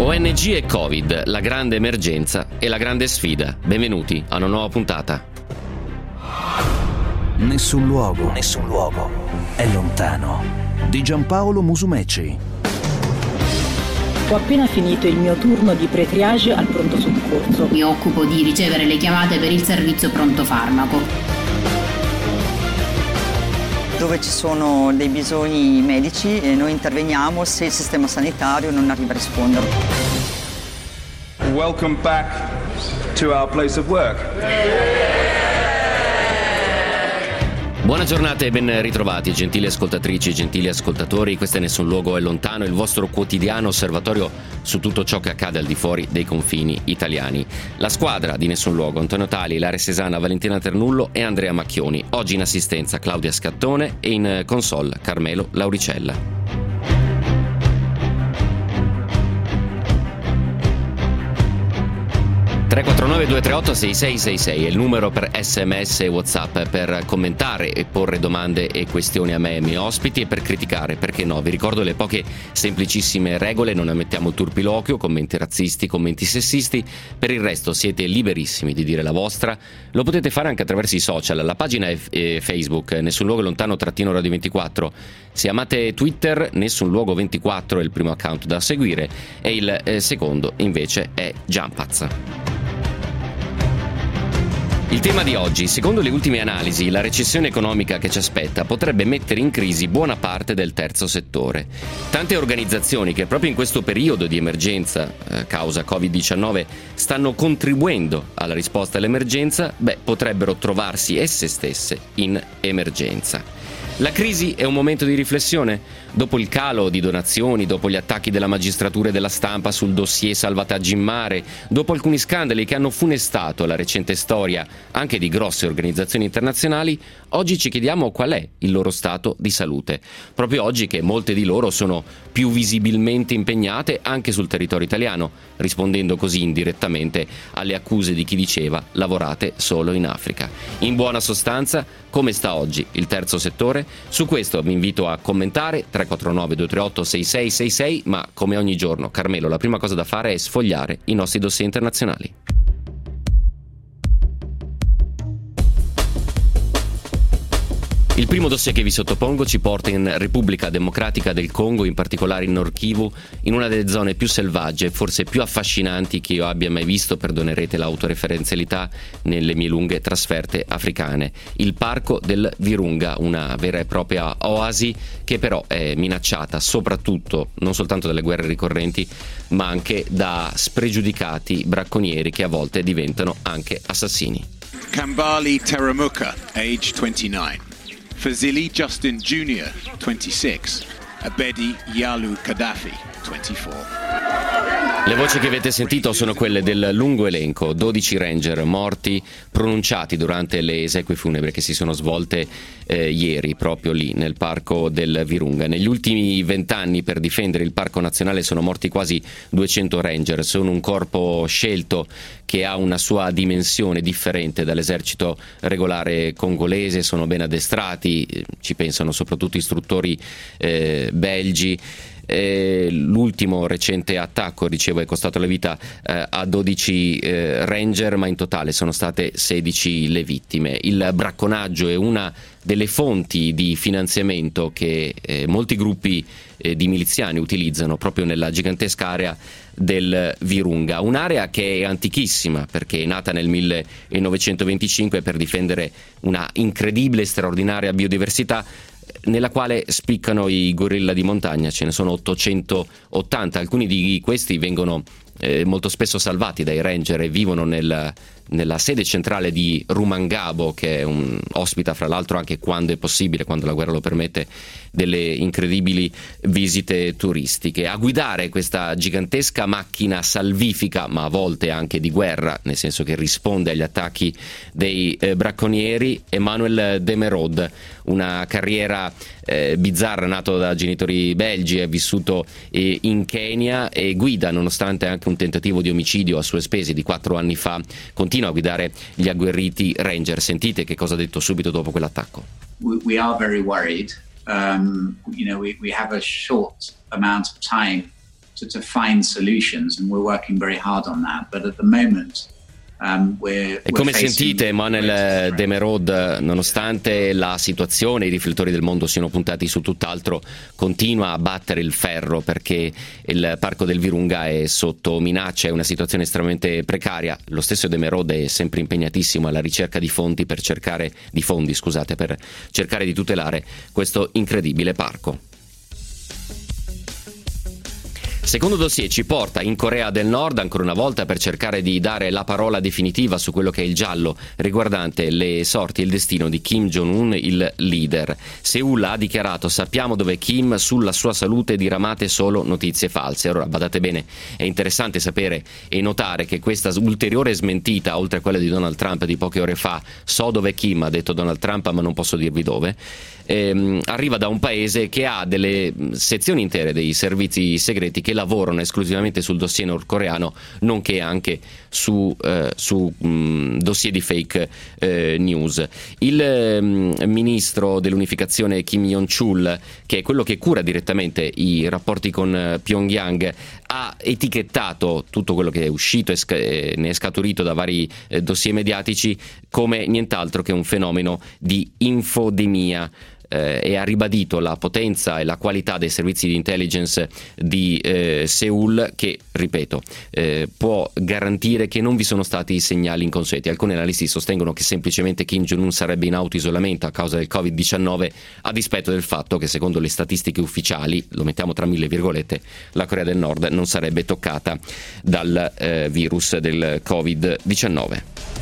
ONG e Covid, la grande emergenza e la grande sfida. Benvenuti a una nuova puntata. Nessun luogo è lontano. Di Giampaolo Musumeci. Ho appena finito il mio turno di pre-triage al pronto soccorso. Mi occupo di ricevere le chiamate per il servizio pronto farmaco. Dove ci sono dei bisogni medici e noi interveniamo se il sistema sanitario non arriva a rispondere. Welcome back to our place of work. Buona giornata e ben ritrovati, gentili ascoltatrici, gentili ascoltatori. Questo è Nessun luogo è lontano, il vostro quotidiano osservatorio su tutto ciò che accade al di fuori dei confini italiani. La squadra di Nessun luogo: Antonio Tali, Ilaria Sesana, Valentina Ternullo e Andrea Macchioni. Oggi in assistenza Claudia Scattone e in console Carmelo Lauricella. 349-238-6666 è il numero per SMS e WhatsApp, per commentare e porre domande e questioni a me e ai miei ospiti, e per criticare, perché no. Vi ricordo le poche semplicissime regole: non ammettiamo turpiloquio, commenti razzisti, commenti sessisti. Per il resto siete liberissimi di dire la vostra. Lo potete fare anche attraverso i social. La pagina è Facebook Nessun luogo lontano Radio 24. Se amate Twitter, Nessun luogo 24 è il primo account da seguire e il secondo invece è Jumpaz. Il tema di oggi: secondo le ultime analisi, la recessione economica che ci aspetta potrebbe mettere in crisi buona parte del terzo settore. Tante organizzazioni che proprio in questo periodo di emergenza, causa Covid-19, stanno contribuendo alla risposta all'emergenza, potrebbero trovarsi esse stesse in emergenza. La crisi è un momento di riflessione? Dopo il calo di donazioni, dopo gli attacchi della magistratura e della stampa sul dossier salvataggi in mare, dopo alcuni scandali che hanno funestato la recente storia anche di grosse organizzazioni internazionali, oggi ci chiediamo qual è il loro stato di salute. Proprio oggi che molte di loro sono più visibilmente impegnate anche sul territorio italiano, rispondendo così indirettamente alle accuse di chi diceva lavorate solo in Africa. In buona sostanza, come sta oggi il terzo settore? Su questo vi invito a commentare 349-238-6666, ma come ogni giorno, Carmelo, la prima cosa da fare è sfogliare i nostri dossier internazionali. Il primo dossier che vi sottopongo ci porta in Repubblica Democratica del Congo, in particolare in Nord Kivu, in una delle zone più selvagge e forse più affascinanti che io abbia mai visto, perdonerete l'autoreferenzialità, nelle mie lunghe trasferte africane. Il parco del Virunga, una vera e propria oasi che però è minacciata soprattutto non soltanto dalle guerre ricorrenti, ma anche da spregiudicati bracconieri che a volte diventano anche assassini. Kambali Teramuka, age 29. Fazili Justin Jr., 26. Abedi Yalu Gaddafi, 24. Le voci che avete sentito sono quelle del lungo elenco: 12 ranger morti pronunciati durante le esequie funebri che si sono svolte ieri proprio lì nel parco del Virunga. Negli ultimi 20 anni per difendere il parco nazionale sono morti quasi 200 ranger. Sono un corpo scelto che ha una sua dimensione differente dall'esercito regolare congolese, sono ben addestrati, ci pensano soprattutto istruttori belgi. L'ultimo recente attacco, dicevo, è costato la vita a 12 ranger, ma in totale sono state 16 le vittime. Il bracconaggio è una delle fonti di finanziamento che molti gruppi di miliziani utilizzano proprio nella gigantesca area del Virunga, un'area che è antichissima perché è nata nel 1925 per difendere una incredibile e straordinaria biodiversità nella quale spiccano i gorilla di montagna. Ce ne sono 880, alcuni di questi vengono molto spesso salvati dai ranger e vivono nella sede centrale di Rumangabo, che ospita fra l'altro anche, quando è possibile, quando la guerra lo permette, delle incredibili visite turistiche. A guidare questa gigantesca macchina salvifica, ma a volte anche di guerra, nel senso che risponde agli attacchi dei bracconieri, Emmanuel Demerod, una carriera bizzarra, nato da genitori belgi, è vissuto in Kenya e guida, nonostante anche un tentativo di omicidio a sue spese di 4 anni fa, continua a guidare gli agguerriti ranger. Sentite che cosa ha detto subito dopo quell'attacco. We are very worried. We have a short amount of time to find solutions, and we're working very hard on that. But at the moment, e come sentite, Emmanuel de Merode, nonostante la situazione, i riflettori del mondo siano puntati su tutt'altro, continua a battere il ferro perché il parco del Virunga è sotto minaccia, è una situazione estremamente precaria. Lo stesso de Merode è sempre impegnatissimo alla ricerca di fondi per cercare di tutelare questo incredibile parco. Secondo dossier ci porta in Corea del Nord ancora una volta per cercare di dare la parola definitiva su quello che è il giallo riguardante le sorti e il destino di Kim Jong-un, il leader. Seul ha dichiarato: sappiamo dove Kim, sulla sua salute diramate solo notizie false. Allora badate bene, è interessante sapere e notare che questa ulteriore smentita, oltre a quella di Donald Trump di poche ore fa, so dove Kim, ha detto Donald Trump ma non posso dirvi dove, arriva da un paese che ha delle sezioni intere dei servizi segreti che lavorano esclusivamente sul dossier nordcoreano, nonché anche su dossier di fake news. Il ministro dell'unificazione Kim Yong-chul, che è quello che cura direttamente i rapporti con Pyongyang, ha etichettato tutto quello che è uscito e ne è scaturito da vari dossier mediatici come nient'altro che un fenomeno di infodemia. E ha ribadito la potenza e la qualità dei servizi di intelligence di Seul, che, ripeto, può garantire che non vi sono stati segnali inconsueti. Alcuni analisti sostengono che semplicemente Kim Jong-un sarebbe in autoisolamento a causa del Covid-19, a dispetto del fatto che, secondo le statistiche ufficiali, lo mettiamo tra mille virgolette, la Corea del Nord non sarebbe toccata dal virus del Covid-19.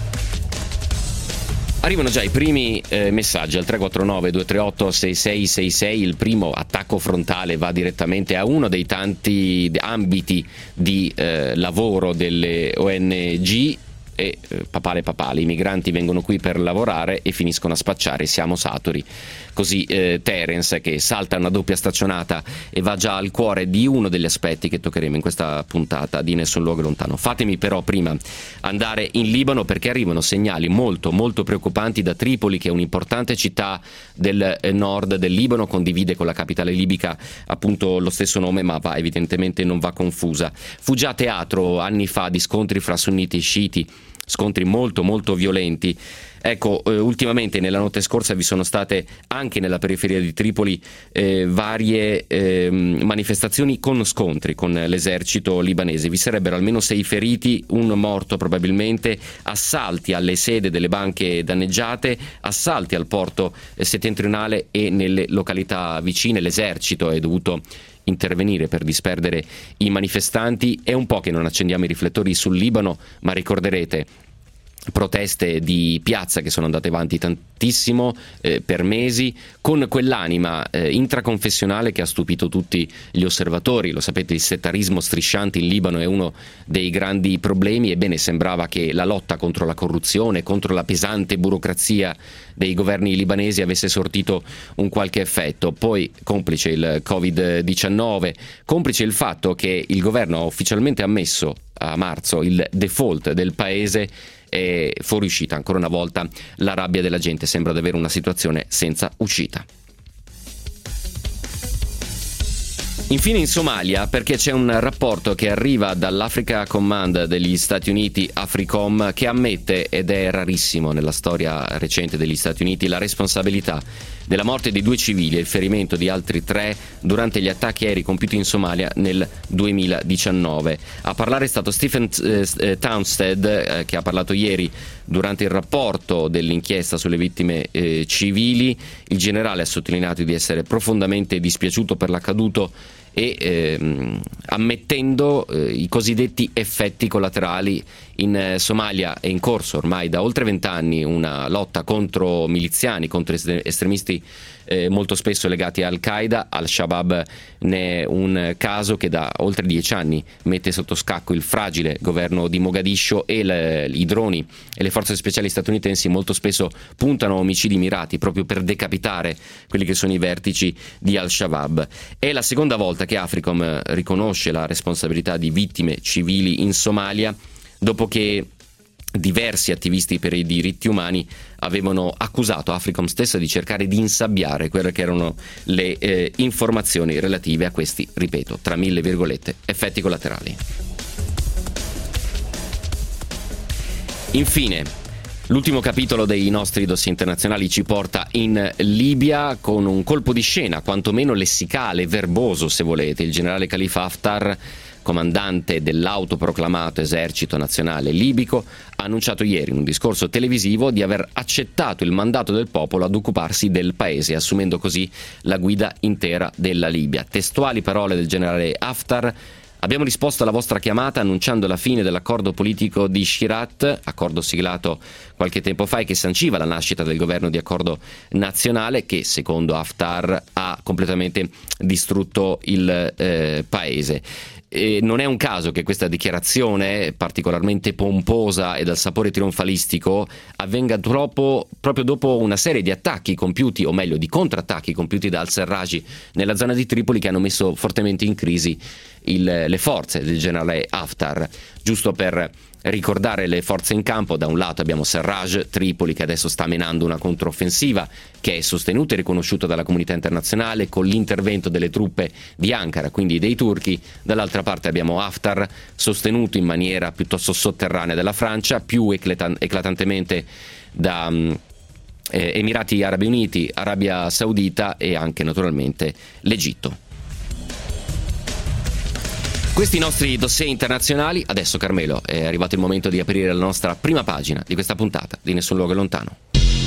Arrivano già i primi messaggi al 349-238-6666. Il primo attacco frontale va direttamente a uno dei tanti ambiti di lavoro delle ONG. E papale, i migranti vengono qui per lavorare e finiscono a spacciare, siamo saturi. Così Terence, che salta una doppia staccionata e va già al cuore di uno degli aspetti che toccheremo in questa puntata di Nessun Luogo Lontano. Fatemi però prima andare in Libano, perché arrivano segnali molto molto preoccupanti da Tripoli, che è un'importante città del nord del Libano, condivide con la capitale libica appunto lo stesso nome, ma evidentemente non va confusa. Fu già teatro anni fa di scontri fra sunniti e sciiti, scontri molto molto violenti. Ecco, ultimamente nella notte scorsa vi sono state anche nella periferia di Tripoli varie manifestazioni con scontri con l'esercito libanese. Vi sarebbero almeno 6 feriti, un morto probabilmente, assalti alle sede delle banche danneggiate, assalti al porto settentrionale e nelle località vicine. L'esercito è dovuto intervenire per disperdere i manifestanti. È un po' che non accendiamo i riflettori sul Libano, ma ricorderete proteste di piazza che sono andate avanti tantissimo per mesi, con quell'anima intraconfessionale che ha stupito tutti gli osservatori. Lo sapete, il settarismo strisciante in Libano è uno dei grandi problemi. Ebbene, sembrava che la lotta contro la corruzione, contro la pesante burocrazia dei governi libanesi avesse sortito un qualche effetto. Poi, complice il Covid-19, complice il fatto che il governo ha ufficialmente ammesso a marzo il default del paese, è fuoriuscita ancora una volta la rabbia della gente. Sembra di avere una situazione senza uscita. Infine in Somalia, perché c'è un rapporto che arriva dall'Africa Command degli Stati Uniti, AFRICOM, che ammette, ed è rarissimo nella storia recente degli Stati Uniti, la responsabilità della morte di 2 civili e il ferimento di altri 3 durante gli attacchi aerei compiuti in Somalia nel 2019. A parlare è stato Stephen Townsend, che ha parlato ieri durante il rapporto dell'inchiesta sulle vittime civili. Il generale ha sottolineato di essere profondamente dispiaciuto per l'accaduto e ammettendo i cosiddetti effetti collaterali. In Somalia è in corso ormai da oltre 20 anni una lotta contro miliziani, contro estremisti molto spesso legati a Al-Qaeda. Al-Shabaab ne è un caso che da oltre 10 anni mette sotto scacco il fragile governo di Mogadiscio, e i droni e le forze speciali statunitensi molto spesso puntano a omicidi mirati proprio per decapitare quelli che sono i vertici di Al-Shabaab. È la seconda volta che AFRICOM riconosce la responsabilità di vittime civili in Somalia, dopo che diversi attivisti per i diritti umani avevano accusato Africom stessa di cercare di insabbiare quelle che erano le informazioni relative a questi, ripeto, tra mille virgolette, effetti collaterali. Infine, l'ultimo capitolo dei nostri dossier internazionali ci porta in Libia con un colpo di scena, quantomeno lessicale, verboso se volete. Il generale Khalifa Haftar, comandante dell'autoproclamato esercito nazionale libico, ha annunciato ieri in un discorso televisivo di aver accettato il mandato del popolo ad occuparsi del paese, assumendo così la guida intera della Libia. Testuali parole del generale Haftar: abbiamo risposto alla vostra chiamata annunciando la fine dell'accordo politico di Shirat, accordo siglato qualche tempo fa e che sanciva la nascita del governo di accordo nazionale che, secondo Haftar, ha completamente distrutto il paese. E non è un caso che questa dichiarazione particolarmente pomposa e dal sapore trionfalistico avvenga proprio dopo una serie di attacchi compiuti, o meglio di contrattacchi compiuti da al-Serraj nella zona di Tripoli, che hanno messo fortemente in crisi le forze del generale Haftar. Giusto per ricordare le forze in campo, da un lato abbiamo Serraj, Tripoli, che adesso sta menando una controffensiva che è sostenuta e riconosciuta dalla comunità internazionale con l'intervento delle truppe di Ankara, quindi dei turchi. Dall'altra parte abbiamo Haftar, sostenuto in maniera piuttosto sotterranea dalla Francia, più eclatantemente da Emirati Arabi Uniti, Arabia Saudita e anche naturalmente l'Egitto. Questi i nostri dossier internazionali. Adesso, Carmelo, è arrivato il momento di aprire la nostra prima pagina di questa puntata di Nessun luogo è lontano.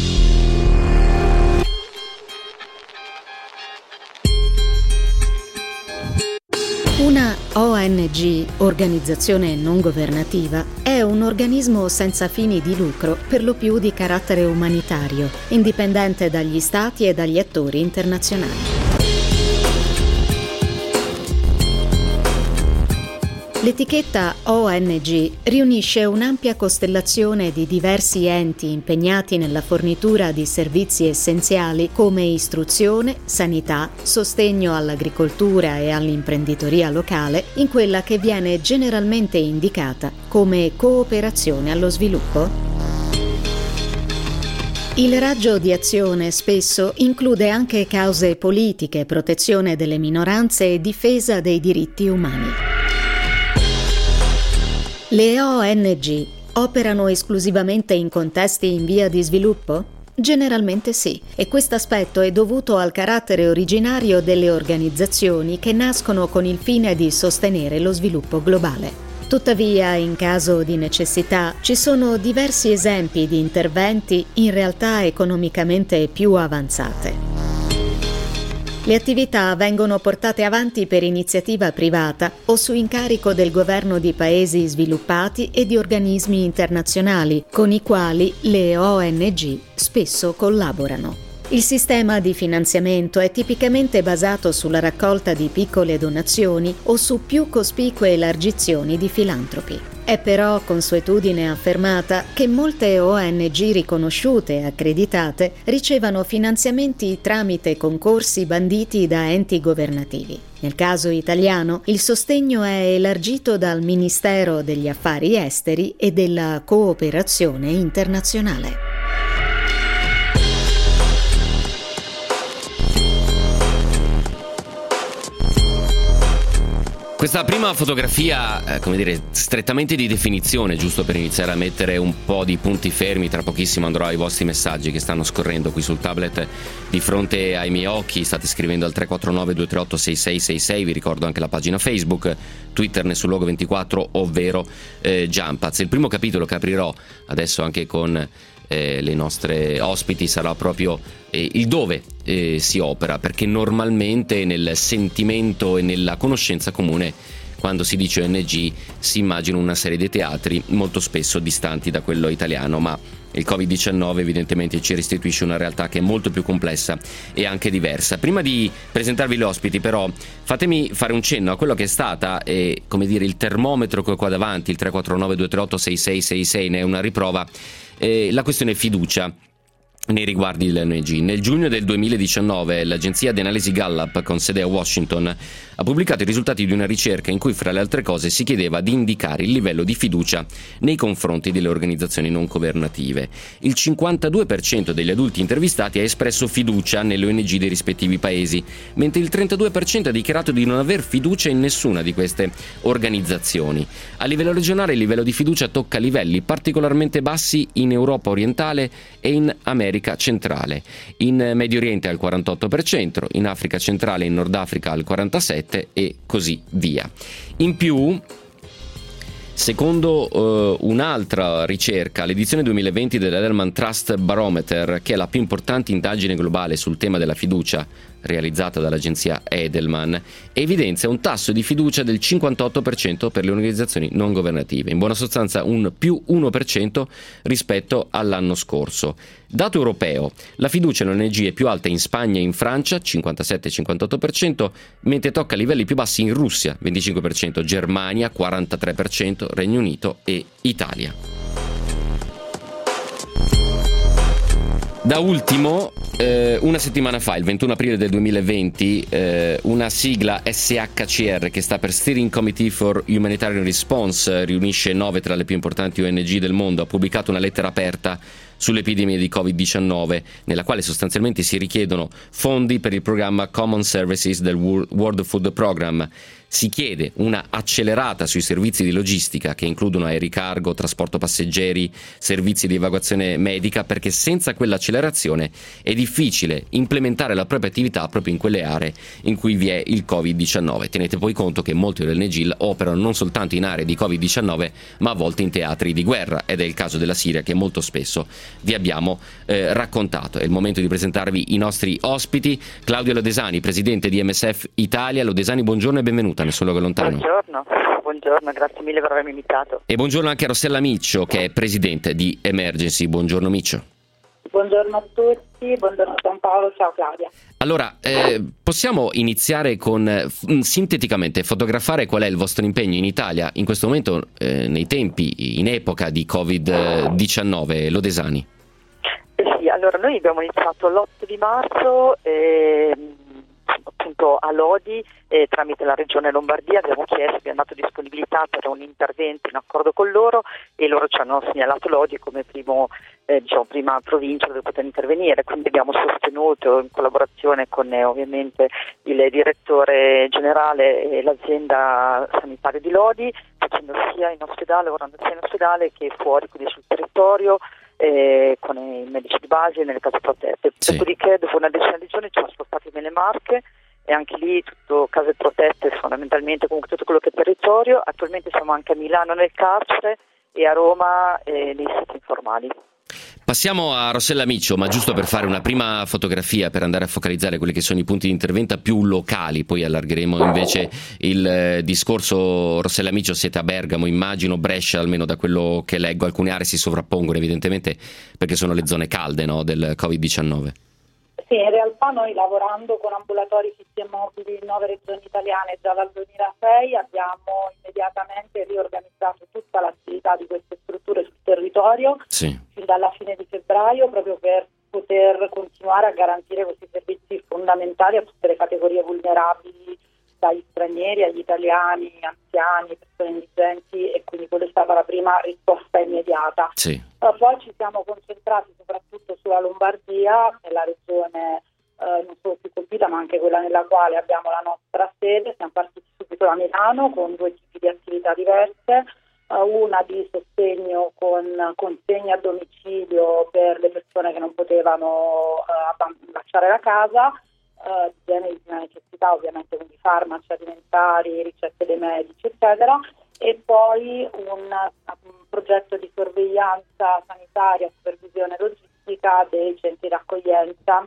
Una ONG, organizzazione non governativa, è un organismo senza fini di lucro, per lo più di carattere umanitario, indipendente dagli stati e dagli attori internazionali. L'etichetta ONG riunisce un'ampia costellazione di diversi enti impegnati nella fornitura di servizi essenziali come istruzione, sanità, sostegno all'agricoltura e all'imprenditoria locale, in quella che viene generalmente indicata come cooperazione allo sviluppo. Il raggio di azione spesso include anche cause politiche, protezione delle minoranze e difesa dei diritti umani. Le ONG operano esclusivamente in contesti in via di sviluppo? Generalmente sì, e questo aspetto è dovuto al carattere originario delle organizzazioni che nascono con il fine di sostenere lo sviluppo globale. Tuttavia, in caso di necessità, ci sono diversi esempi di interventi in realtà economicamente più avanzate. Le attività vengono portate avanti per iniziativa privata o su incarico del governo di paesi sviluppati e di organismi internazionali, con i quali le ONG spesso collaborano. Il sistema di finanziamento è tipicamente basato sulla raccolta di piccole donazioni o su più cospicue elargizioni di filantropi. È però consuetudine affermata che molte ONG riconosciute e accreditate ricevano finanziamenti tramite concorsi banditi da enti governativi. Nel caso italiano, il sostegno è elargito dal Ministero degli Affari Esteri e della Cooperazione Internazionale. Questa prima fotografia, strettamente di definizione, giusto per iniziare a mettere un po' di punti fermi. Tra pochissimo andrò ai vostri messaggi che stanno scorrendo qui sul tablet di fronte ai miei occhi. State scrivendo al 349-238-6666, vi ricordo anche la pagina Facebook, Twitter Nessun luogo 24, ovvero Jumpaz. Il primo capitolo che aprirò adesso anche con le nostre ospiti sarà proprio il dove si opera, perché normalmente nel sentimento e nella conoscenza comune, quando si dice ONG, si immagina una serie di teatri molto spesso distanti da quello italiano, ma il Covid-19 evidentemente ci restituisce una realtà che è molto più complessa e anche diversa. Prima di presentarvi gli ospiti, però, fatemi fare un cenno a quello che è stata, il termometro che ho qua davanti, il 349-238-6666, ne è una riprova, la questione fiducia. nei riguardi dell'ONG. Nel giugno del 2019 l'agenzia di analisi Gallup, con sede a Washington, ha pubblicato i risultati di una ricerca in cui, fra le altre cose, si chiedeva di indicare il livello di fiducia nei confronti delle organizzazioni non governative. Il 52% degli adulti intervistati ha espresso fiducia nelle ONG dei rispettivi paesi, mentre il 32% ha dichiarato di non aver fiducia in nessuna di queste organizzazioni. A livello regionale il livello di fiducia tocca livelli particolarmente bassi in Europa orientale e in America centrale. In Medio Oriente al 48%, in Africa centrale e in Nord Africa al 47% e così via. In più, secondo un'altra ricerca, l'edizione 2020 dell'Edelman Trust Barometer, che è la più importante indagine globale sul tema della fiducia realizzata dall'agenzia Edelman, evidenzia un tasso di fiducia del 58% per le organizzazioni non governative, in buona sostanza un più 1% rispetto all'anno scorso. Dato europeo, la fiducia nell'ONG è più alta in Spagna e in Francia, 57-58%, mentre tocca livelli più bassi in Russia, 25%, Germania, 43%, Regno Unito e Italia. Da ultimo, una settimana fa, il 21 aprile del 2020, una sigla SHCR, che sta per Steering Committee for Humanitarian Response, riunisce 9 tra le più importanti ONG del mondo, ha pubblicato una lettera aperta sull'epidemia di Covid-19, nella quale sostanzialmente si richiedono fondi per il programma Common Services del World Food Programme. Si chiede una accelerata sui servizi di logistica, che includono aerei cargo, trasporto passeggeri, servizi di evacuazione medica, perché senza quell'accelerazione è difficile implementare la propria attività proprio in quelle aree in cui vi è il Covid-19. Tenete poi conto che molte ONG operano non soltanto in aree di Covid-19, ma a volte in teatri di guerra, ed è il caso della Siria, che molto spesso vi abbiamo raccontato. È il momento di presentarvi i nostri ospiti. Claudio Lodesani, presidente di MSF Italia. Lodesani, buongiorno e benvenuta. Nessun luogo lontano. Buongiorno, grazie mille per avermi invitato. E buongiorno anche a Rossella Miccio, che è presidente di Emergency. Buongiorno Miccio. Buongiorno a tutti, buongiorno Giampaolo, ciao Claudia. Allora, possiamo iniziare con sinteticamente fotografare qual è il vostro impegno in Italia in questo momento, nei tempi, in epoca di Covid-19, Lodesani? Sì, allora noi abbiamo iniziato l'8 di marzo appunto a Lodi, tramite la regione Lombardia abbiamo dato disponibilità per un intervento in accordo con loro, e loro ci hanno segnalato Lodi come prima provincia dove poter intervenire, quindi abbiamo sostenuto in collaborazione con ovviamente il direttore generale e l'azienda sanitaria di Lodi, facendo sia in ospedale, lavorando sia in ospedale che fuori, quindi sul territorio, con i medici di base e nelle case protette. Sì. Dopodiché, dopo una decina di giorni, ci siamo spostati nelle Marche, e anche lì tutto case protette, fondamentalmente, comunque tutto quello che è territorio. Attualmente siamo anche a Milano nel carcere e a Roma nei siti informali. Passiamo a Rossella Miccio, ma giusto per fare una prima fotografia, per andare a focalizzare quelli che sono i punti di intervento più locali, poi allargheremo invece il discorso. Rossella Miccio, siete a Bergamo, immagino, Brescia, almeno da quello che leggo, alcune aree si sovrappongono evidentemente perché sono le zone calde, no, del Covid-19. Sì, in realtà noi, lavorando con ambulatori fissi e mobili in 9 regioni italiane già dal 2006, abbiamo immediatamente riorganizzato tutta l'attività di queste strutture sul territorio, sì, fin dalla fine di febbraio, proprio per poter continuare a garantire questi servizi fondamentali a tutte le categorie vulnerabili, dagli stranieri agli italiani, anziani, persone indigenti, e quindi quella è stata la prima risposta immediata. Sì. Poi ci siamo concentrati soprattutto sulla Lombardia, nella regione non solo più colpita ma anche quella nella quale abbiamo la nostra sede. Siamo partiti subito da Milano con 2 tipi di attività diverse, una di sostegno con consegne a domicilio per le persone che non potevano lasciare la casa, generi di necessità ovviamente, quindi farmaci alimentari, ricette dei medici eccetera, e poi un progetto di sorveglianza sanitaria, supervisione logistica dei centri di accoglienza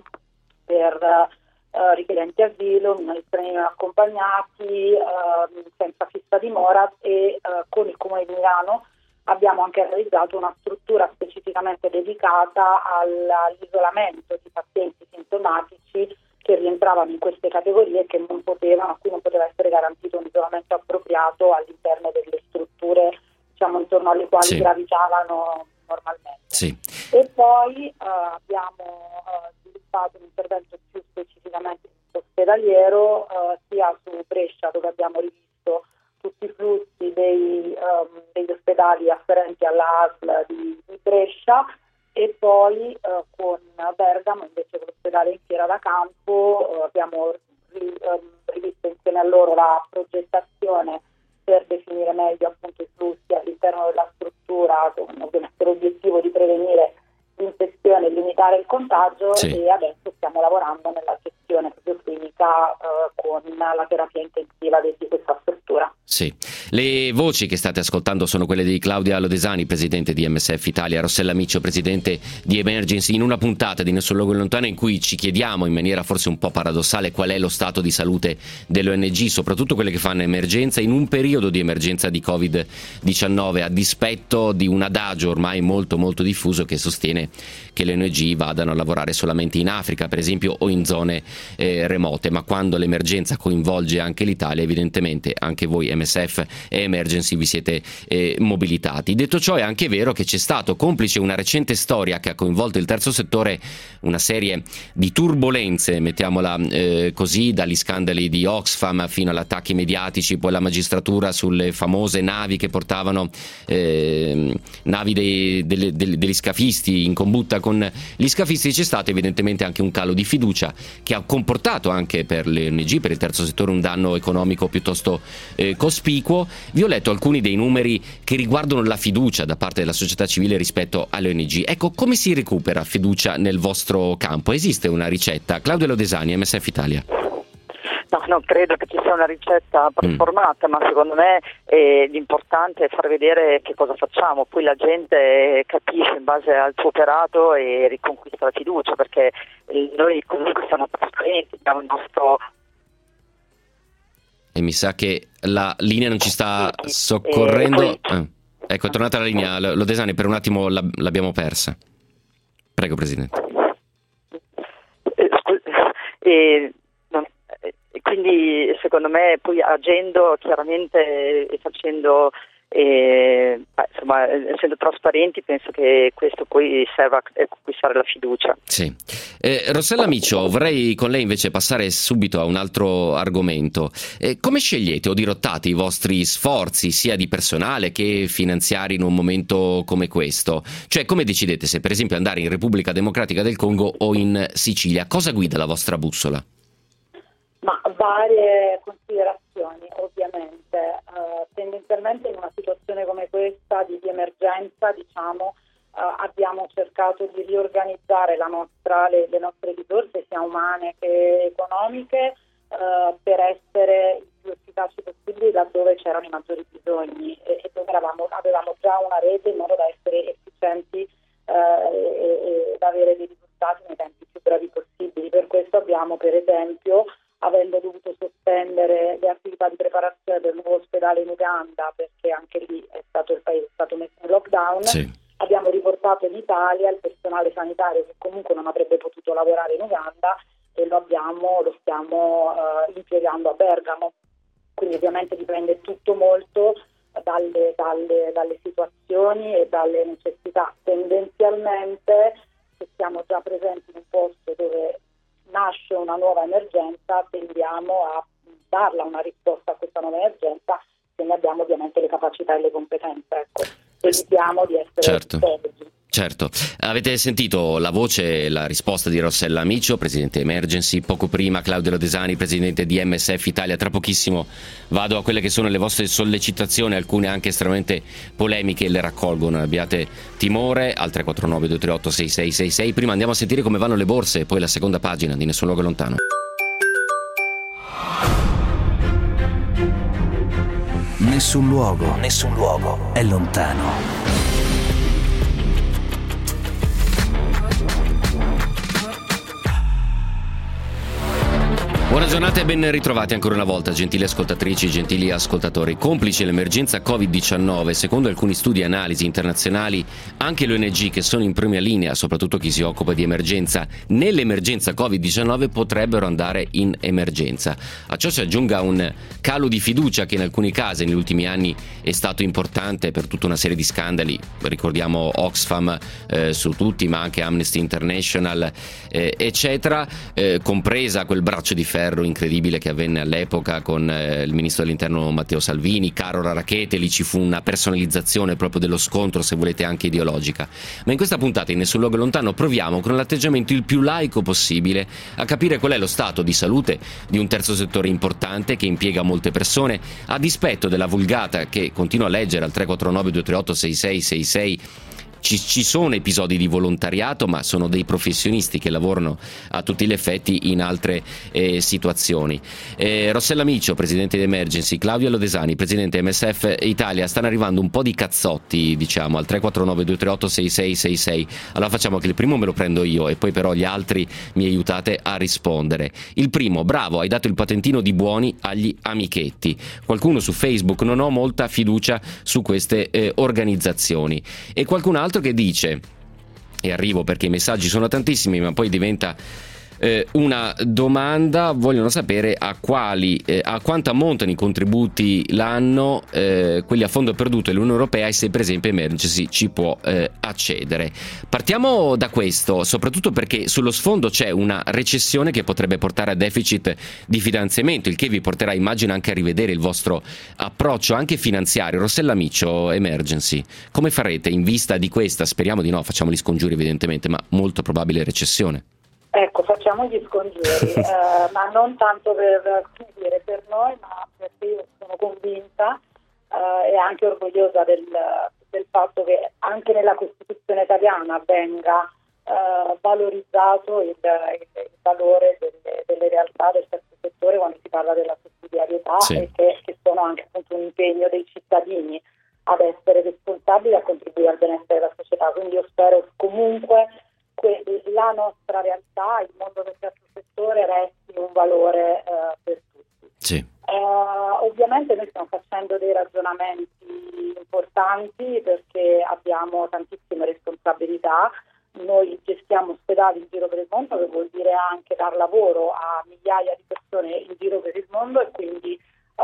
per richiedenti asilo, minori stranieri non accompagnati, senza fissa dimora, e con il Comune di Milano abbiamo anche realizzato una struttura specificamente dedicata all'isolamento di pazienti sintomatici che rientravano in queste categorie e che a cui non poteva essere garantito un isolamento appropriato all'interno delle strutture, diciamo, intorno alle quali gravitavano normalmente. Sì. E poi abbiamo sviluppato un intervento più specificamente ospedaliero sia su Brescia, dove abbiamo rivisto tutti i flussi degli ospedali afferenti alla ASL di Brescia, e poi con Bergamo, invece con l'ospedale in Fiera da Campo, abbiamo rivisto insieme a loro la progettazione per definire meglio appunto i flussi all'interno della struttura, con ovviamente l'obiettivo di prevenire l'infezione e limitare il contagio. Sì. E adesso stiamo lavorando nella gestione proprio clinica con la terapia intensiva di questa struttura. Sì, le voci che state ascoltando sono quelle di Claudia Lodesani, presidente di MSF Italia, Rossella Miccio, presidente di Emergency, in una puntata di Nessun Luogo Lontano in cui ci chiediamo in maniera forse un po' paradossale qual è lo stato di salute delle ONG, soprattutto quelle che fanno emergenza in un periodo di emergenza di Covid-19, a dispetto di un adagio ormai molto molto diffuso che sostiene che le ONG vadano a lavorare solamente in Africa, per esempio, o in zone remote, ma quando l'emergenza coinvolge anche l'Italia, evidentemente anche voi MSF e Emergency vi siete mobilitati. Detto ciò, è anche vero che c'è stato, complice una recente storia che ha coinvolto il terzo settore, una serie di turbolenze, mettiamola così, dagli scandali di Oxfam fino agli attacchi mediatici, poi la magistratura sulle famose navi che portavano navi degli scafisti in combutta con gli scafisti. C'è stato evidentemente anche un calo di fiducia che ha comportato anche per le ONG, per il terzo settore, un danno economico piuttosto cospicuo. Vi ho letto alcuni dei numeri che riguardano la fiducia da parte della società civile rispetto alle ONG. Ecco, come si recupera fiducia nel vostro campo? Esiste una ricetta? Claudia Lodesani, MSF Italia. No, non credo che ci sia una ricetta preformata, ma secondo me l'importante è far vedere che cosa facciamo, poi la gente capisce in base al suo operato e riconquista la fiducia, perché noi comunque siamo trasparenti, abbiamo il nostro... E mi sa che la linea non ci sta soccorrendo. Ecco, è tornata la linea. Lodesani, per un attimo l'abbiamo persa. Prego, Presidente. Quindi secondo me poi agendo chiaramente e facendo insomma, essendo trasparenti, penso che questo poi serva a conquistare la fiducia. Sì. Rossella Miccio, vorrei con lei invece passare subito a un altro argomento. Come scegliete o dirottate i vostri sforzi, sia di personale che finanziari, in un momento come questo? Cioè, come decidete se per esempio andare in Repubblica Democratica del Congo o in Sicilia? Cosa guida la vostra bussola? Ma varie considerazioni, ovviamente. Tendenzialmente in una situazione come questa di emergenza, diciamo, abbiamo cercato di riorganizzare le nostre risorse, sia umane che economiche, per essere il più efficaci possibili laddove c'erano i maggiori bisogni e dove avevamo già una rete, in modo da essere efficienti e da avere dei risultati nei tempi più brevi possibili. Per questo abbiamo, per esempio, avendo dovuto sospendere le attività di preparazione del nuovo ospedale in Uganda, perché anche lì il paese è stato messo in lockdown, sì. Abbiamo riportato in Italia il personale sanitario che comunque non avrebbe potuto lavorare in Uganda e lo stiamo impiegando a Bergamo. Quindi ovviamente dipende tutto molto dalle situazioni e dalle necessità. Tendenzialmente, se siamo già presenti in un posto dove nasce una nuova emergenza, tendiamo a darla una risposta a questa nuova emergenza, se ne abbiamo ovviamente le capacità e le competenze. Ecco, evitiamo di essere Certo. Avete sentito la voce e la risposta di Rossella Miccio, presidente Emergency, poco prima Claudia Lodesani, presidente di MSF Italia. Tra pochissimo vado a quelle che sono le vostre sollecitazioni, alcune anche estremamente polemiche, le raccolgo, non abbiate timore, al 349 238 6666. Prima andiamo a sentire come vanno le borse e poi la seconda pagina di Nessun Luogo Lontano. Nessun luogo è lontano. Buona giornata e ben ritrovati ancora una volta, gentili ascoltatrici, gentili ascoltatori. Complice l'emergenza Covid-19, secondo alcuni studi e analisi internazionali, anche le ONG che sono in prima linea, soprattutto chi si occupa di emergenza, nell'emergenza Covid-19 potrebbero andare in emergenza. A ciò si aggiunga un calo di fiducia che in alcuni casi negli ultimi anni è stato importante per tutta una serie di scandali. Ricordiamo Oxfam su tutti, ma anche Amnesty International, eccetera, compresa quel braccio di ferro incredibile che avvenne all'epoca con il ministro dell'interno Matteo Salvini, Caro Rackete. Lì ci fu una personalizzazione proprio dello scontro, se volete anche ideologica. Ma in questa puntata in Nessun Luogo Lontano proviamo con l'atteggiamento il più laico possibile a capire qual è lo stato di salute di un terzo settore importante che impiega molte persone, a dispetto della vulgata che continua a leggere al 349 238 6666. Ci sono episodi di volontariato, ma sono dei professionisti che lavorano a tutti gli effetti in altre situazioni. Rossella Micio, presidente di Emergency, Claudia Lodesani, presidente MSF Italia. Stanno arrivando un po' di cazzotti, diciamo, al 349 238 6666. Allora facciamo che il primo me lo prendo io e poi però gli altri mi aiutate a rispondere. Il primo: bravo, hai dato il patentino di buoni agli amichetti. Qualcuno su Facebook: non ho molta fiducia su queste organizzazioni. E qualcun altro che dice, e arrivo perché i messaggi sono tantissimi ma poi diventa una domanda, vogliono sapere a quanto ammontano i contributi l'anno, quelli a fondo perduto dell'Unione Europea, e se per esempio Emergency ci può accedere. Partiamo da questo, soprattutto perché sullo sfondo c'è una recessione che potrebbe portare a deficit di finanziamento, il che vi porterà, immagino, anche a rivedere il vostro approccio anche finanziario. Rossella Micio, Emergency, come farete in vista di questa, speriamo di no, facciamo gli scongiuri evidentemente, ma molto probabile recessione? Ecco, facciamo gli scongiuri, ma non tanto per noi, ma perché io sono convinta e anche orgogliosa del fatto che anche nella Costituzione italiana venga valorizzato il valore delle realtà del terzo settore quando si parla della sussidiarietà, sì, e che sono anche appunto un impegno dei cittadini ad essere responsabili e a contribuire al benessere della società. Quindi io spero comunque la nostra realtà, il mondo del terzo settore, resti un valore per tutti. Sì. Ovviamente noi stiamo facendo dei ragionamenti importanti perché abbiamo tantissime responsabilità. Noi gestiamo ospedali in giro per il mondo, che vuol dire anche dar lavoro a migliaia di persone in giro per il mondo, e quindi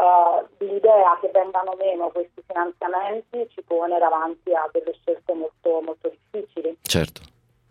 l'idea che vengano meno questi finanziamenti ci pone davanti a delle scelte molto, molto difficili. Certo.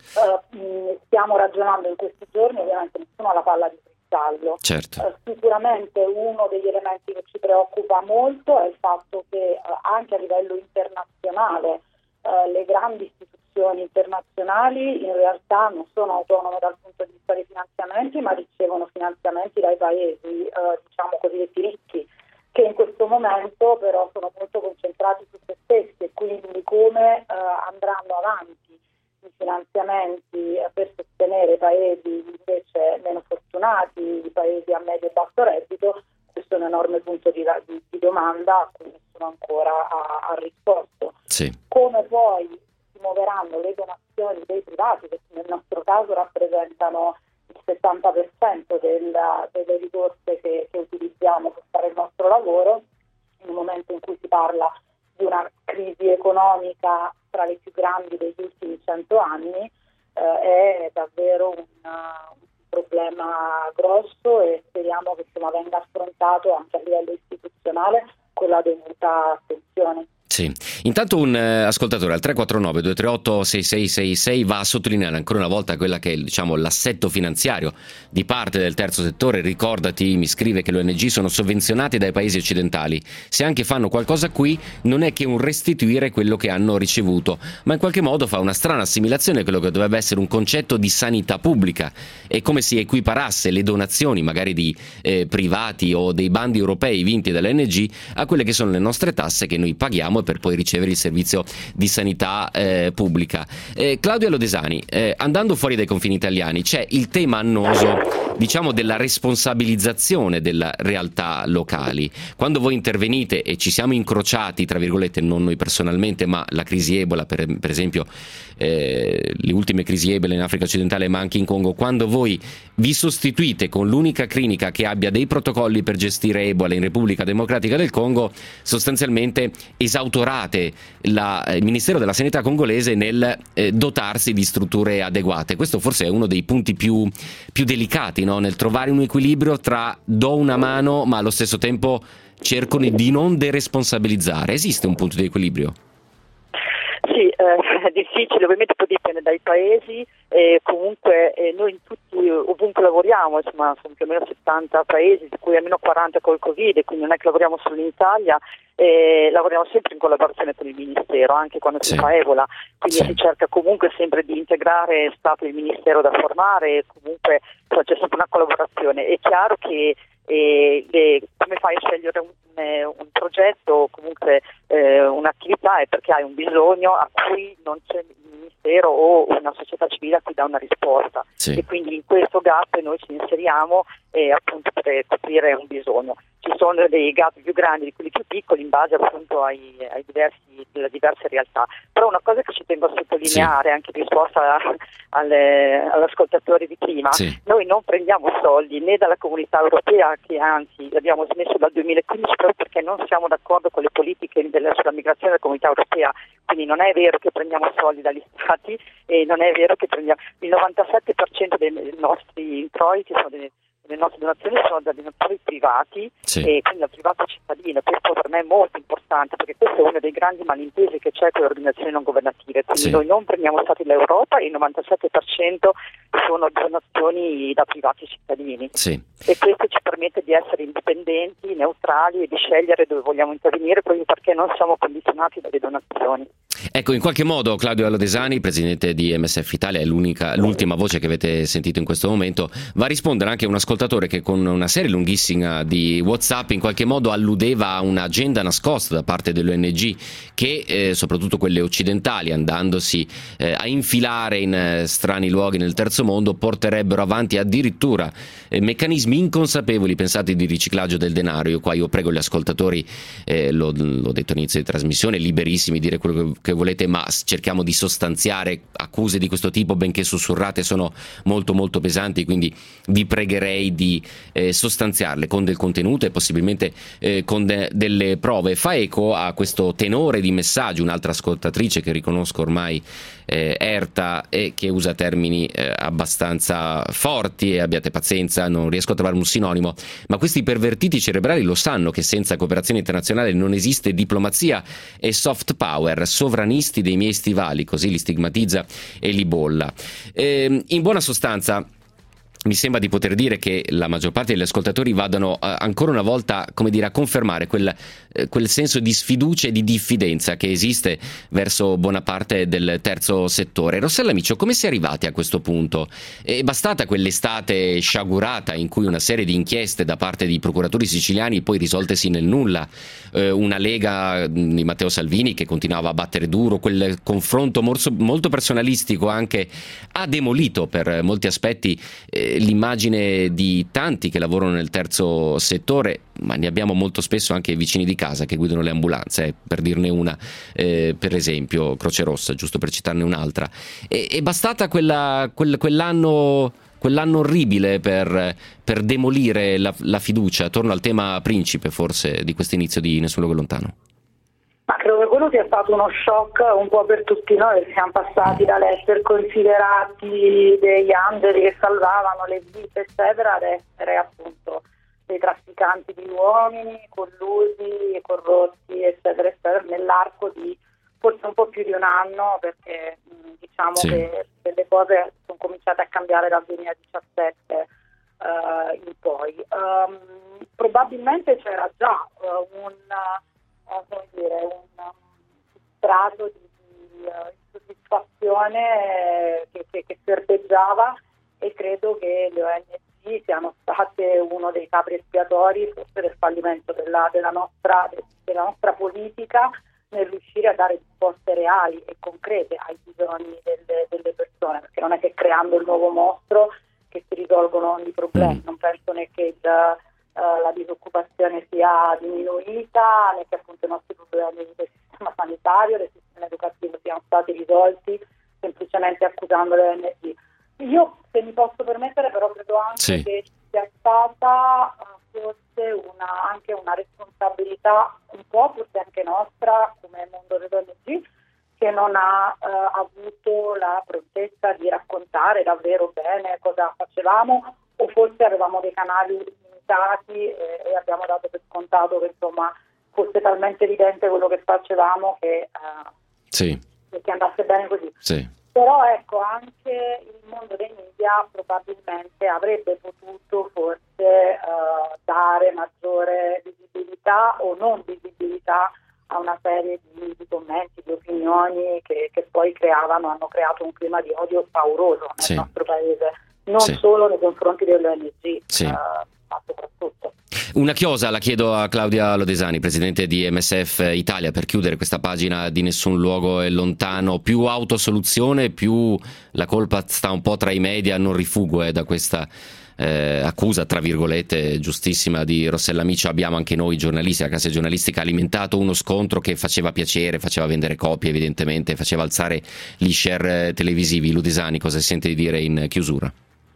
Stiamo ragionando in questi giorni, ovviamente nessuno ha la palla di cristallo. Certo. Sicuramente uno degli elementi che ci preoccupa molto è il fatto che anche a livello internazionale le grandi istituzioni internazionali in realtà non sono autonome dal punto di vista dei finanziamenti, ma ricevono finanziamenti dai paesi diciamo cosiddetti ricchi, che in questo momento però sono molto concentrati su se stessi, e quindi come andranno avanti i finanziamenti per sostenere i paesi invece meno fortunati, i paesi a medio e basso reddito. Questo è un enorme punto di domanda a cui nessuno ancora ha risposto. Sì. Come poi si muoveranno le donazioni dei privati, che nel nostro caso rappresentano il 70% delle risorse che utilizziamo per fare il nostro lavoro, in un momento in cui si parla di una crisi economica tra le più grandi degli ultimi 100 anni, è davvero un problema grosso, e speriamo che venga affrontato anche a livello istituzionale con la dovuta attenzione. Sì. Intanto un ascoltatore al 349 238 6666 va a sottolineare ancora una volta quella che è, diciamo, l'assetto finanziario di parte del terzo settore. Ricordati, mi scrive, che le ONG sono sovvenzionate dai paesi occidentali. Se anche fanno qualcosa qui, non è che un restituire quello che hanno ricevuto, ma in qualche modo fa una strana assimilazione a quello che dovrebbe essere un concetto di sanità pubblica. È come se equiparasse le donazioni magari di privati o dei bandi europei vinti dalle ONG a quelle che sono le nostre tasse che noi paghiamo e per poi ricevere il servizio di sanità pubblica. Claudia Lodesani, andando fuori dai confini italiani c'è il tema annoso, diciamo, della responsabilizzazione delle realtà locali. Quando voi intervenite e ci siamo incrociati, tra virgolette, non noi personalmente, ma la crisi Ebola, per esempio, le ultime crisi Ebola in Africa occidentale, ma anche in Congo, quando voi vi sostituite con l'unica clinica che abbia dei protocolli per gestire Ebola in Repubblica Democratica del Congo, sostanzialmente esautorate il Ministero della Sanità congolese nel dotarsi di strutture adeguate. Questo forse è uno dei punti più delicati, no? Nel trovare un equilibrio tra do una mano ma allo stesso tempo cerco di non deresponsabilizzare. Esiste un punto di equilibrio? Sì, è difficile, ovviamente poi dipende dai paesi, comunque noi tutti ovunque lavoriamo, insomma sono più o meno 70 paesi, di cui almeno 40 col Covid, quindi non è che lavoriamo solo in Italia, lavoriamo sempre in collaborazione con il Ministero, anche quando si fa Ebola, quindi si cerca comunque sempre di integrare Stato e il Ministero da formare, comunque c'è sempre una collaborazione. È chiaro che come fai a scegliere un progetto o comunque un'attività è perché hai un bisogno a cui non c'è il Ministero o una società civile a cui dà una risposta, e quindi in questo gap noi ci inseriamo appunto per coprire un bisogno. Ci sono dei gap più grandi di quelli più piccoli in base appunto alle diverse realtà, però una cosa che ci tengo a sottolineare, anche in risposta all'ascoltatore di prima, noi non prendiamo soldi né dalla Comunità Europea, che anzi l'abbiamo smesso dal 2015 proprio perché non siamo d'accordo con le politiche sulla migrazione della Comunità Europea, quindi non è vero che prendiamo soldi dagli Stati e non è vero che prendiamo il 97% dei nostri introiti le nostre donazioni sono da donatori privati, e quindi dal privato cittadino. Questo per me è molto importante perché questo è uno dei grandi malintesi che c'è con le organizzazioni non governative, quindi noi non prendiamo stati dall'Europa e il 97% sono donazioni da privati cittadini, e questo ci permette di essere indipendenti, neutrali e di scegliere dove vogliamo intervenire proprio perché non siamo condizionati dalle donazioni. Ecco, in qualche modo Claudio Lodesani, presidente di MSF Italia, è l'ultima voce che avete sentito in questo momento, va a rispondere anche a un ascoltatore che con una serie lunghissima di WhatsApp in qualche modo alludeva a un'agenda nascosta da parte delle ONG che, soprattutto quelle occidentali, andandosi a infilare in strani luoghi nel terzo mondo, porterebbero avanti addirittura meccanismi inconsapevoli pensati di riciclaggio del denaro. Io prego gli ascoltatori, l'ho detto all'inizio di trasmissione, liberissimi di dire quello che volete, ma cerchiamo di sostanziare accuse di questo tipo, benché sussurrate, sono molto molto pesanti, quindi vi pregherei di sostanziarle con del contenuto e possibilmente con delle prove. Fa eco a questo tenore di messaggi un'altra ascoltatrice che riconosco ormai erta e che usa termini abbastanza forti, e abbiate pazienza, non riesco a trovare un sinonimo, ma questi pervertiti cerebrali lo sanno che senza cooperazione internazionale non esiste diplomazia e soft power, sovranisti dei miei stivali, così li stigmatizza e li bolla. In buona sostanza mi sembra di poter dire che la maggior parte degli ascoltatori vadano ancora una volta, come dire, a confermare quel senso di sfiducia e di diffidenza che esiste verso buona parte del terzo settore. Rossella Miccio, come si è arrivati a questo punto? È bastata quell'estate sciagurata in cui una serie di inchieste da parte di procuratori siciliani poi risoltesi nel nulla, una Lega di Matteo Salvini che continuava a battere duro, quel confronto molto personalistico anche ha demolito per molti aspetti l'immagine di tanti che lavorano nel terzo settore, ma ne abbiamo molto spesso anche vicini di casa che guidano le ambulanze, per dirne una, per esempio Croce Rossa, giusto per citarne un'altra. È bastata quell'anno orribile per demolire la fiducia attorno al tema principe forse di questo inizio di Nessun luogo lontano? Ma credo che quello sia stato uno shock un po' per tutti noi, che siamo passati dall'essere considerati degli angeli che salvavano le vite eccetera ad essere appunto dei trafficanti di uomini, collusi e corrotti eccetera eccetera, nell'arco di forse un po' più di un anno, perché diciamo che le cose sono cominciate a cambiare dal 2017 in poi. Probabilmente c'era già un strato di insoddisfazione che serpeggiava, e credo che le ONG siano state uno dei capri espiatori forse del fallimento della nostra politica, nel riuscire a dare risposte reali e concrete ai bisogni delle persone, perché non è che creando il nuovo mostro che si risolvono ogni problema. Non penso né che la disoccupazione sia diminuita, né che appunto i nostri problemi del sistema sanitario, del sistema educativo siano stati risolti semplicemente accusando le ONG. Io, se mi posso permettere, però credo anche che sia stata forse anche una responsabilità un po' forse anche nostra come mondo delle ONG, che non ha avuto la prontezza di raccontare davvero bene cosa facevamo, o forse avevamo dei canali limitati e abbiamo dato per scontato che insomma fosse talmente evidente quello che facevamo che andasse bene così. Però ecco, anche il mondo dei media probabilmente avrebbe potuto forse dare maggiore visibilità o non visibilità a una serie di commenti, di opinioni che poi hanno creato un clima di odio pauroso nel nostro paese, non solo nei confronti delle ONG, ma soprattutto. Una chiosa la chiedo a Claudia Lodesani, presidente di MSF Italia, per chiudere questa pagina di Nessun luogo è lontano. Più autosoluzione, più la colpa sta un po' tra i media, non rifugo da questa accusa, tra virgolette, giustissima di Rossella Micio. Abbiamo anche noi giornalisti, la classe giornalistica ha alimentato uno scontro che faceva piacere, faceva vendere copie evidentemente, faceva alzare gli share televisivi. Lodesani, cosa sente di dire in chiusura?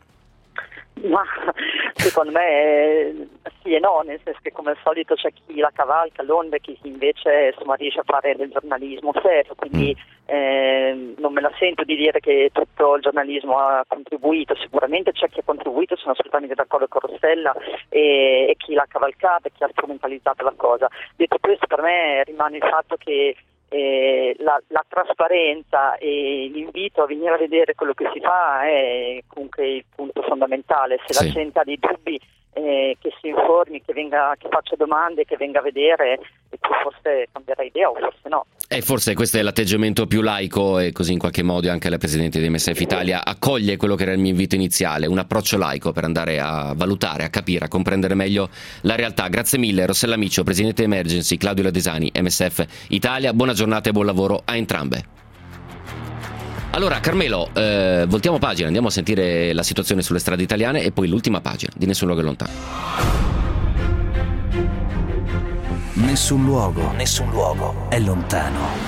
Ma secondo me sì e no, nel senso che come al solito c'è chi la cavalca l'onda e chi invece riesce a fare del giornalismo serio, quindi non me la sento di dire che tutto il giornalismo ha contribuito. Sicuramente c'è chi ha contribuito, sono assolutamente d'accordo con Rossella, e chi l'ha cavalcata, chi ha strumentalizzato la cosa. Detto questo, per me rimane il fatto che la trasparenza e l'invito a venire a vedere quello che si fa è comunque il punto fondamentale. Se la gente ha dei dubbi, che si informi, che faccia domande, che venga a vedere, e poi forse cambierà idea o forse no. E forse questo è l'atteggiamento più laico, e così in qualche modo anche la presidente di MSF Italia accoglie quello che era il mio invito iniziale, un approccio laico per andare a valutare, a capire, a comprendere meglio la realtà. Grazie mille Rossella Micio, presidente Emergency, Claudio Lodesani, MSF Italia, buona giornata e buon lavoro a entrambe. Allora Carmelo, voltiamo pagina, andiamo a sentire la situazione sulle strade italiane e poi l'ultima pagina di Nessun luogo è lontano. Nessun luogo è lontano.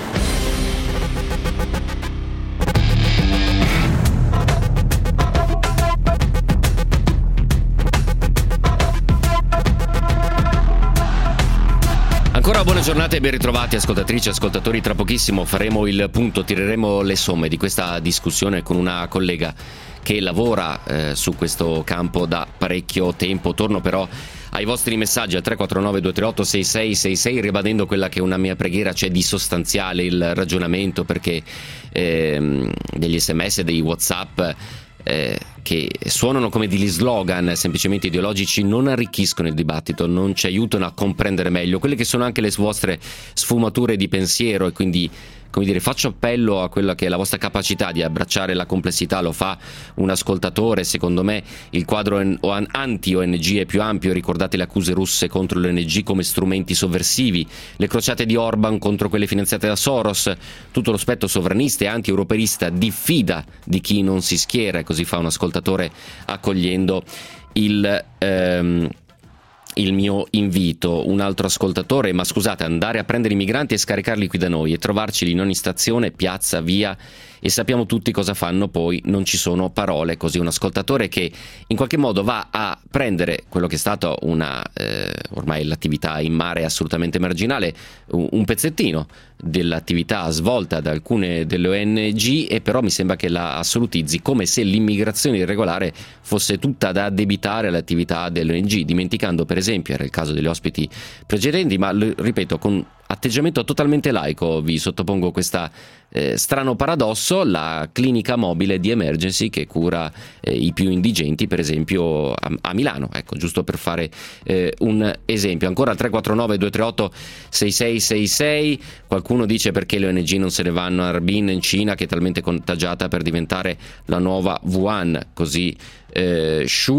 Ancora buona giornata e ben ritrovati ascoltatrici e ascoltatori. Tra pochissimo faremo il punto, tireremo le somme di questa discussione con una collega che lavora su questo campo da parecchio tempo. Torno però ai vostri messaggi al 349 238 6666, ribadendo quella che è una mia preghiera, c'è di sostanziale il ragionamento, perché degli SMS, dei WhatsApp che suonano come degli slogan semplicemente ideologici non arricchiscono il dibattito, non ci aiutano a comprendere meglio quelle che sono anche le vostre sfumature di pensiero, e quindi, come dire, faccio appello a quella che è la vostra capacità di abbracciare la complessità. Lo fa un ascoltatore. Secondo me il quadro anti-ONG è più ampio. Ricordate le accuse russe contro le ONG come strumenti sovversivi, le crociate di Orban contro quelle finanziate da Soros, tutto lo spettro sovranista e anti-europeista diffida di chi non si schiera, e così fa un ascoltatore accogliendo il mio invito. Un altro ascoltatore: ma scusate, andare a prendere i migranti e scaricarli qui da noi e trovarceli in ogni stazione, piazza, via, e sappiamo tutti cosa fanno poi, non ci sono parole. Così un ascoltatore che in qualche modo va a prendere quello che è stato ormai l'attività in mare assolutamente marginale, un pezzettino dell'attività svolta da alcune delle ONG, e però mi sembra che la assolutizzi come se l'immigrazione irregolare fosse tutta da addebitare all'attività delle ONG, dimenticando per esempio, era il caso degli ospiti precedenti, ma ripeto, con atteggiamento totalmente laico vi sottopongo questo strano paradosso: la clinica mobile di Emergency che cura i più indigenti, per esempio a Milano, ecco, giusto per fare un esempio. Ancora al 349 238 6666, qualcuno dice: perché le ONG non se ne vanno a Harbin in Cina, che è talmente contagiata per diventare la nuova Wuhan? Così Shu,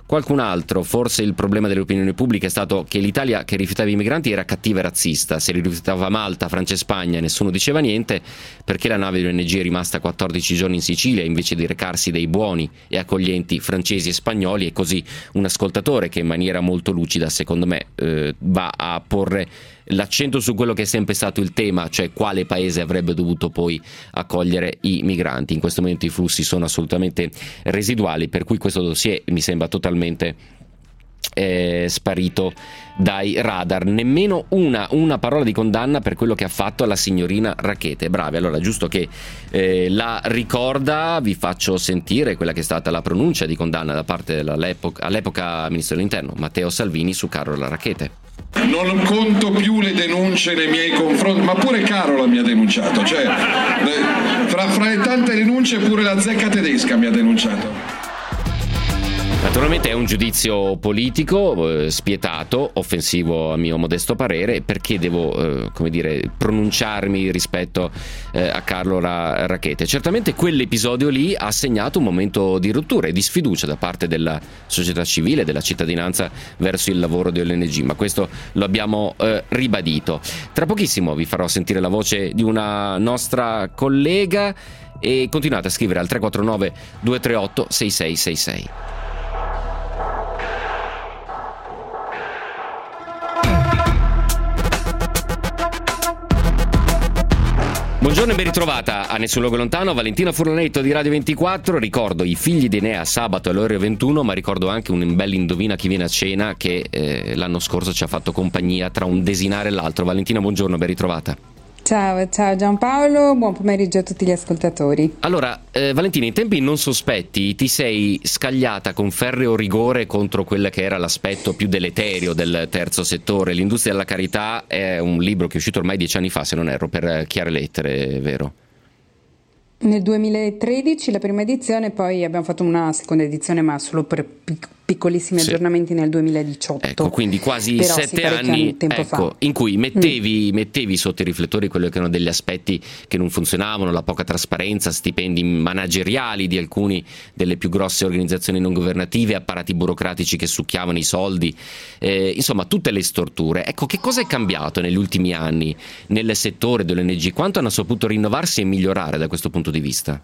qualcun altro. Forse il problema dell'opinione pubblica è stato che l'Italia che rifiutava i migranti era cattiva e razzista. Se li rifiutava Malta, Francia e Spagna nessuno diceva niente. Perché la nave dell'ONG è rimasta 14 giorni in Sicilia invece di recarsi dei buoni e accoglienti francesi e spagnoli? E così un ascoltatore che in maniera molto lucida, secondo me, va a porre l'accento su quello che è sempre stato il tema, cioè quale paese avrebbe dovuto poi accogliere i migranti. In questo momento i flussi sono assolutamente residuali, per cui questo dossier mi sembra totalmente sparito dai radar. Nemmeno una parola di condanna per quello che ha fatto alla signorina Rackete. Bravi, allora giusto che la ricorda, vi faccio sentire quella che è stata la pronuncia di condanna da parte all'epoca ministro dell'interno Matteo Salvini su Carola Rackete. Non conto più le denunce nei miei confronti, ma pure Carola mi ha denunciato, cioè fra le tante denunce pure la zecca tedesca mi ha denunciato. Naturalmente è un giudizio politico spietato, offensivo a mio modesto parere, perché devo pronunciarmi rispetto a Carola Rackete. Certamente quell'episodio lì ha segnato un momento di rottura e di sfiducia da parte della società civile, della cittadinanza verso il lavoro dell'ONG, ma questo lo abbiamo ribadito. Tra pochissimo vi farò sentire la voce di una nostra collega e continuate a scrivere al 349 238 6666. Buongiorno e ben ritrovata a Nessun Luogo Lontano, Valentina Furlanetto di Radio 24. Ricordo i figli di Enea sabato alle ore 21, ma ricordo anche un bel indovina chi viene a cena che l'anno scorso ci ha fatto compagnia tra un desinare e l'altro. Valentina, buongiorno, ben ritrovata. Ciao Giampaolo, buon pomeriggio a tutti gli ascoltatori. Allora, Valentina, in tempi non sospetti ti sei scagliata con ferreo rigore contro quello che era l'aspetto più deleterio del terzo settore. L'industria della carità è un libro che è uscito ormai 10 anni fa, se non erro, per Chiare Lettere, vero? Nel 2013 la prima edizione, poi abbiamo fatto una seconda edizione ma solo per piccolissimi aggiornamenti nel 2018. Ecco, quindi quasi 7 anni fa. In cui mettevi sotto i riflettori quelli che erano degli aspetti che non funzionavano, la poca trasparenza, stipendi manageriali di alcuni delle più grosse organizzazioni non governative, apparati burocratici che succhiavano i soldi, insomma tutte le storture. Ecco, che cosa è cambiato negli ultimi anni nel settore dell'ONG? Quanto hanno saputo rinnovarsi e migliorare da questo punto di vista?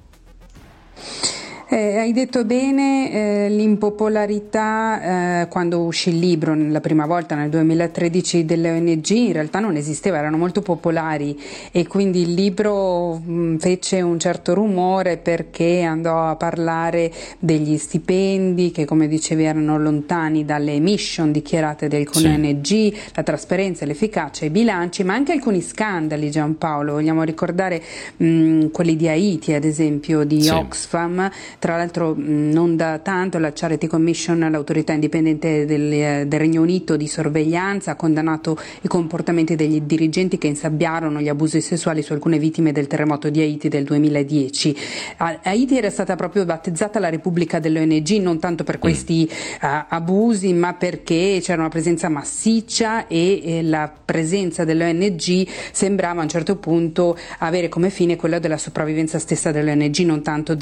Hai detto bene, l'impopolarità quando uscì il libro la prima volta nel 2013 delle ONG in realtà non esisteva, erano molto popolari e quindi il libro fece un certo rumore perché andò a parlare degli stipendi che, come dicevi, erano lontani dalle mission dichiarate da alcune ONG, la trasparenza, l'efficacia, i bilanci, ma anche alcuni scandali. Giampaolo, vogliamo ricordare quelli di Haiti, ad esempio, di Oxfam. Tra l'altro non da tanto la Charity Commission, l'autorità indipendente del Regno Unito di sorveglianza, ha condannato i comportamenti degli dirigenti che insabbiarono gli abusi sessuali su alcune vittime del terremoto di Haiti del 2010. Haiti era stata proprio battezzata la Repubblica delle ONG non tanto per questi abusi, ma perché c'era una presenza massiccia e la presenza delle ONG sembrava a un certo punto avere come fine quello della sopravvivenza stessa delle ONG, non tanto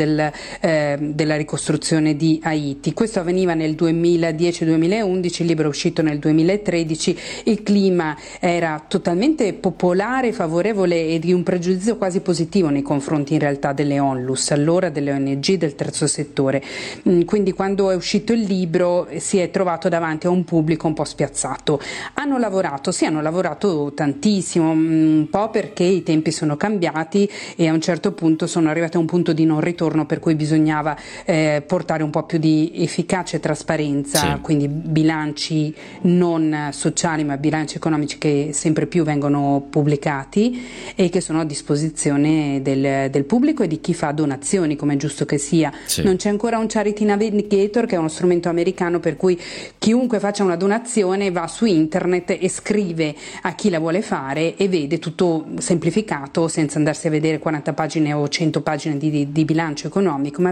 della ricostruzione di Haiti. Questo avveniva nel 2010-2011, il libro è uscito nel 2013, il clima era totalmente popolare, favorevole e di un pregiudizio quasi positivo nei confronti in realtà delle ONLUS, allora delle ONG del terzo settore. Quindi quando è uscito il libro si è trovato davanti a un pubblico un po' spiazzato. Hanno lavorato tantissimo, un po' perché i tempi sono cambiati e a un certo punto sono arrivati a un punto di non ritorno per cui bisognava portare un po' più di efficacia e trasparenza, quindi bilanci non sociali ma bilanci economici che sempre più vengono pubblicati e che sono a disposizione del pubblico e di chi fa donazioni, come è giusto che sia. Non c'è ancora un Charity Navigator, che è uno strumento americano per cui chiunque faccia una donazione va su internet e scrive a chi la vuole fare e vede tutto semplificato senza andarsi a vedere 40 pagine o 100 pagine di bilancio economico, ma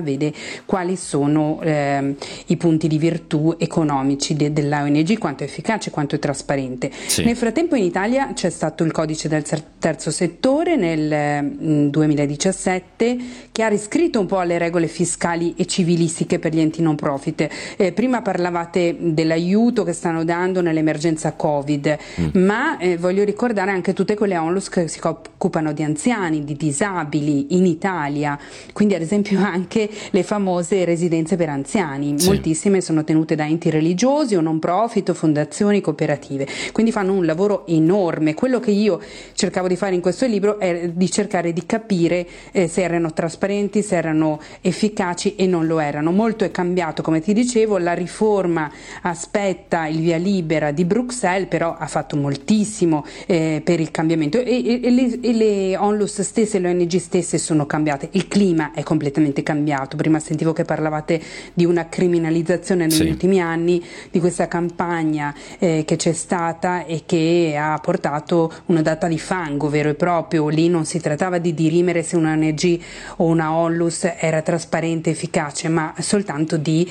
vede quali sono i punti di virtù economici della ONG, quanto è efficace, quanto è trasparente. Sì. Nel frattempo in Italia c'è stato il codice del terzo settore nel 2017 che ha riscritto un po' le regole fiscali e civilistiche per gli enti non profit. Prima parlavate dell'aiuto che stanno dando nell'emergenza Covid, ma voglio ricordare anche tutte quelle onlus che si occupano di anziani, di disabili in Italia, quindi ad esempio anche le famose residenze per anziani. Sì. Moltissime sono tenute da enti religiosi o non profit o fondazioni cooperative, quindi fanno un lavoro enorme. Quello che io cercavo di fare in questo libro è di cercare di capire se erano trasparenti, se erano efficaci, e non lo erano. Molto è cambiato, come ti dicevo, la riforma aspetta il via libera di Bruxelles, però ha fatto moltissimo per il cambiamento, e le onlus stesse, le ONG stesse sono cambiate. Il clima è completamente cambiato. Prima sentivo che parlavate di una criminalizzazione negli ultimi anni di questa campagna che c'è stata e che ha portato un'ondata di fango vero e proprio. Lì non si trattava di dirimere se una ONG o una onlus era trasparente, efficace, ma soltanto di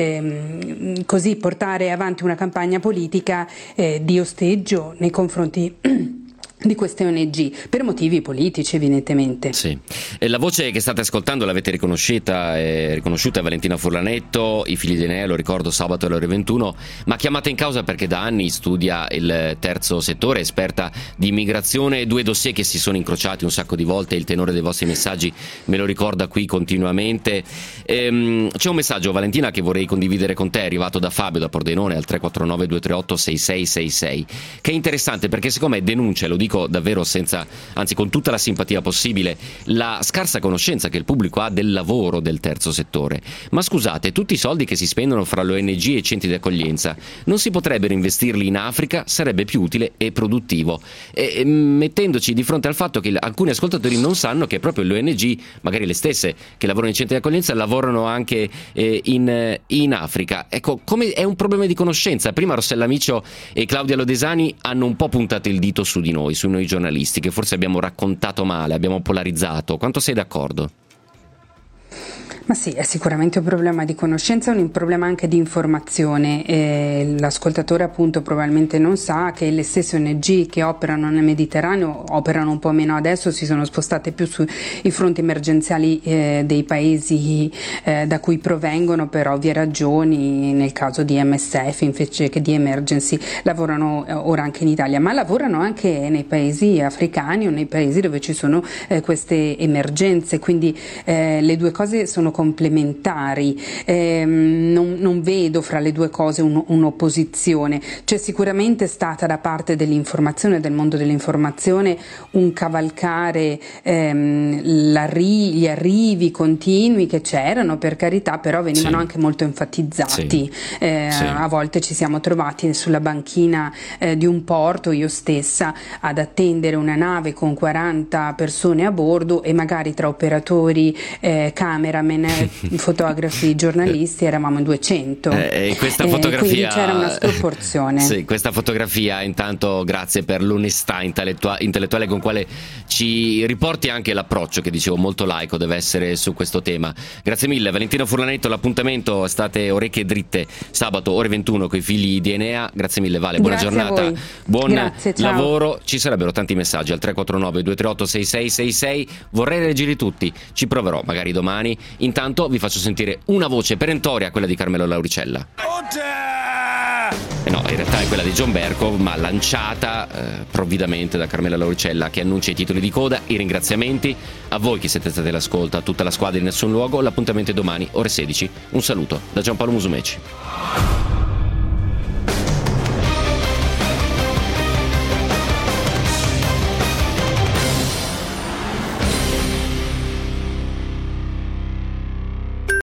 così portare avanti una campagna politica di ostaggio nei confronti di queste ONG per motivi politici, evidentemente. Sì. La voce che state ascoltando l'avete riconosciuta è Valentina Furlanetto, I figli di Enea, lo ricordo, sabato alle ore 21, ma chiamata in causa perché da anni studia il terzo settore, esperta di immigrazione, 2 dossier che si sono incrociati un sacco di volte, il tenore dei vostri messaggi me lo ricorda qui continuamente. C'è un messaggio, Valentina, che vorrei condividere con te, è arrivato da Fabio da Pordenone al 349 238 6666, che è interessante perché secondo me denuncia, lo dico davvero con tutta la simpatia possibile, la scarsa conoscenza che il pubblico ha del lavoro del terzo settore. Ma scusate, tutti i soldi che si spendono fra le ONG e i centri di accoglienza non si potrebbero investirli in Africa? Sarebbe più utile e produttivo, mettendoci di fronte al fatto che alcuni ascoltatori non sanno che proprio le ONG, magari le stesse che lavorano in centri di accoglienza, lavorano anche in Africa. Ecco, come è un problema di conoscenza. Prima Rossella Miccio e Claudia Lodesani hanno un po' puntato il dito su di noi, su noi giornalisti, che forse abbiamo raccontato male, abbiamo polarizzato. Quanto sei d'accordo? Ma sì, è sicuramente un problema di conoscenza, un problema anche di informazione. L'ascoltatore appunto probabilmente non sa che le stesse ONG che operano nel Mediterraneo operano un po' meno adesso, si sono spostate più sui fronti emergenziali dei paesi da cui provengono per ovvie ragioni. Nel caso di MSF invece che di Emergency lavorano ora anche in Italia, ma lavorano anche nei paesi africani o nei paesi dove ci sono queste emergenze, quindi le due cose sono complementari. Non vedo fra le due cose un'opposizione. C'è sicuramente stata da parte dell'informazione, del mondo dell'informazione, un cavalcare gli arrivi continui che c'erano, per carità, però venivano anche molto enfatizzati. A volte ci siamo trovati sulla banchina di un porto, io stessa, ad attendere una nave con 40 persone a bordo e magari tra operatori, cameraman, fotografi, giornalisti eravamo in 200. Questa fotografia, quindi c'era una sproporzione. Sì, questa fotografia, intanto grazie per l'onestà intellettuale con quale ci riporti anche l'approccio che dicevo molto laico deve essere su questo tema. Grazie mille Valentina Furlanetto, l'appuntamento state orecchie dritte sabato ore 21 con I figli di Enea. Grazie mille Vale, buona giornata, buon lavoro. Ci sarebbero tanti messaggi al 349 238 6666, vorrei leggerli tutti, ci proverò magari domani. Intanto vi faccio sentire una voce perentoria, quella di Carmelo Lauricella. No, in realtà è quella di John Berko, ma lanciata provvidamente da Carmela Lauricella, che annuncia i titoli di coda, i ringraziamenti. A voi che siete stati all'ascolto, a tutta la squadra di Nessun Luogo, l'appuntamento è domani ore 16. Un saluto da Giampaolo Musumeci.